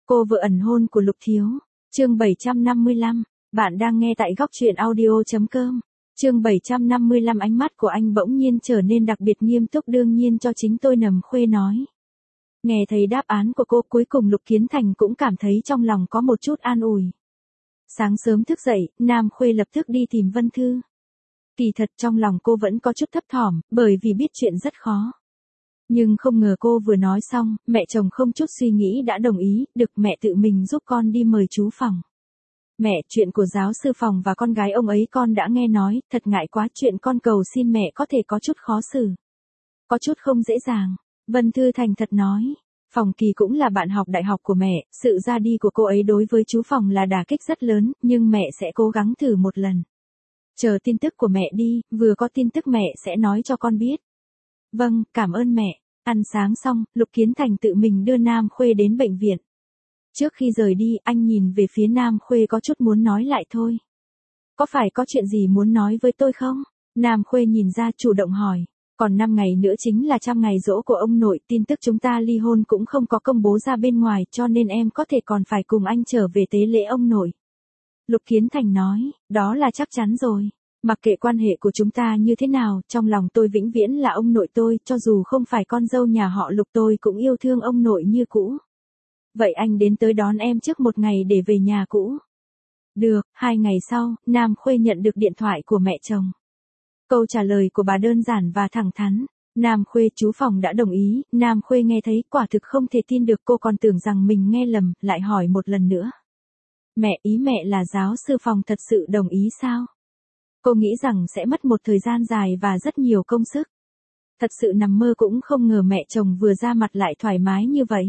Cô vợ ẩn hôn của Lục Thiếu. Chương 755. Bạn đang nghe tại góc truyện audio.com. Chương 755. Ánh mắt của anh bỗng nhiên trở nên đặc biệt nghiêm túc, đương nhiên cho chính tôi Nầm Khuê nói. Nghe thấy đáp án của cô, cuối cùng Lục Kiến Thành cũng cảm thấy trong lòng có một chút an ủi. Sáng sớm thức dậy, Nam Khuê lập tức đi tìm Vân Thư. Kỳ thật trong lòng cô vẫn có chút thấp thỏm, bởi vì biết chuyện rất khó. Nhưng không ngờ cô vừa nói xong, mẹ chồng không chút suy nghĩ đã đồng ý, được mẹ tự mình giúp con đi mời chú Phòng. Mẹ, chuyện của giáo sư Phòng và con gái ông ấy con đã nghe nói, thật ngại quá, chuyện con cầu xin mẹ có thể có chút khó xử. Có chút không dễ dàng. Vân Thư thành thật nói. Phòng Kỳ cũng là bạn học đại học của mẹ, sự ra đi của cô ấy đối với chú Phòng là đả kích rất lớn, nhưng mẹ sẽ cố gắng thử một lần. Chờ tin tức của mẹ đi, vừa có tin tức mẹ sẽ nói cho con biết. Vâng, cảm ơn mẹ. Ăn sáng xong, Lục Kiến Thành tự mình đưa Nam Khuê đến bệnh viện. Trước khi rời đi, anh nhìn về phía Nam Khuê có chút muốn nói lại thôi. Có phải có chuyện gì muốn nói với tôi không? Nam Khuê nhìn ra chủ động hỏi. Còn 5 ngày nữa chính là 100 ngày giỗ của ông nội, tin tức chúng ta ly hôn cũng không có công bố ra bên ngoài, cho nên em có thể còn phải cùng anh trở về tế lễ ông nội. Lục Kiến Thành nói, đó là chắc chắn rồi. Mặc kệ quan hệ của chúng ta như thế nào, trong lòng tôi vĩnh viễn là ông nội tôi, cho dù không phải con dâu nhà họ Lục tôi cũng yêu thương ông nội như cũ. Vậy anh đến tới đón em trước một ngày để về nhà cũ. Được, 2 ngày sau, Nam Khuê nhận được điện thoại của mẹ chồng. Câu trả lời của bà đơn giản và thẳng thắn. Nam Khuê, chú Phòng đã đồng ý. Nam Khuê nghe thấy quả thực không thể tin được, cô còn tưởng rằng mình nghe lầm, lại hỏi một lần nữa. Mẹ, ý mẹ là giáo sư Phòng thật sự đồng ý sao? Cô nghĩ rằng sẽ mất một thời gian dài và rất nhiều công sức. Thật sự nằm mơ cũng không ngờ mẹ chồng vừa ra mặt lại thoải mái như vậy.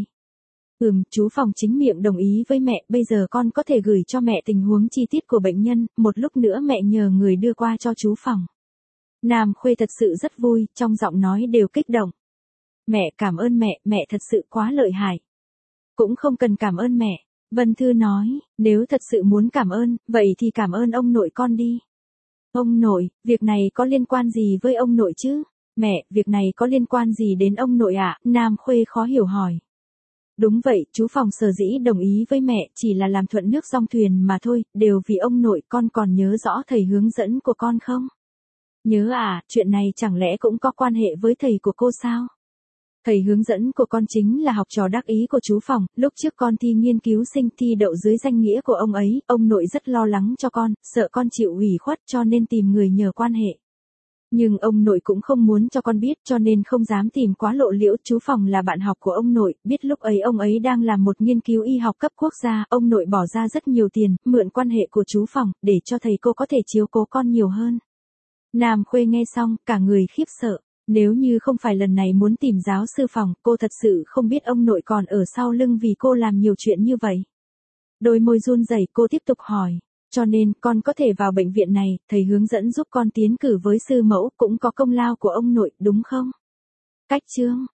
Chú Phòng chính miệng đồng ý với mẹ, bây giờ con có thể gửi cho mẹ tình huống chi tiết của bệnh nhân, một lúc nữa mẹ nhờ người đưa qua cho chú Phòng. Nam Khuê thật sự rất vui, trong giọng nói đều kích động. Mẹ, cảm ơn mẹ thật sự quá lợi hại. Cũng không cần cảm ơn mẹ, Vân Thư nói, nếu thật sự muốn cảm ơn, vậy thì cảm ơn ông nội con đi. Ông nội, việc này có liên quan gì với ông nội chứ? Mẹ, việc này có liên quan gì đến ông nội ạ? Nam Khuê khó hiểu hỏi. Đúng vậy, chú Phòng sở dĩ đồng ý với mẹ chỉ là làm thuận nước dong thuyền mà thôi, đều vì ông nội. Con còn nhớ rõ thầy hướng dẫn của con không? Nhớ à, chuyện này chẳng lẽ cũng có quan hệ với thầy của cô sao? Thầy hướng dẫn của con chính là học trò đắc ý của chú Phòng, lúc trước con thi nghiên cứu sinh thi đậu dưới danh nghĩa của ông ấy, ông nội rất lo lắng cho con, sợ con chịu ủy khuất cho nên tìm người nhờ quan hệ. Nhưng ông nội cũng không muốn cho con biết cho nên không dám tìm quá lộ liễu. Chú Phòng là bạn học của ông nội, biết lúc ấy ông ấy đang làm một nghiên cứu y học cấp quốc gia, ông nội bỏ ra rất nhiều tiền, mượn quan hệ của chú Phòng, để cho thầy cô có thể chiếu cố con nhiều hơn. Nam Khuê nghe xong, cả người khiếp sợ. Nếu như không phải lần này muốn tìm giáo sư Phòng, cô thật sự không biết ông nội còn ở sau lưng vì cô làm nhiều chuyện như vậy. Đôi môi run rẩy, cô tiếp tục hỏi. Cho nên, con có thể vào bệnh viện này, thầy hướng dẫn giúp con tiến cử với sư mẫu, cũng có công lao của ông nội, đúng không? Cách chương.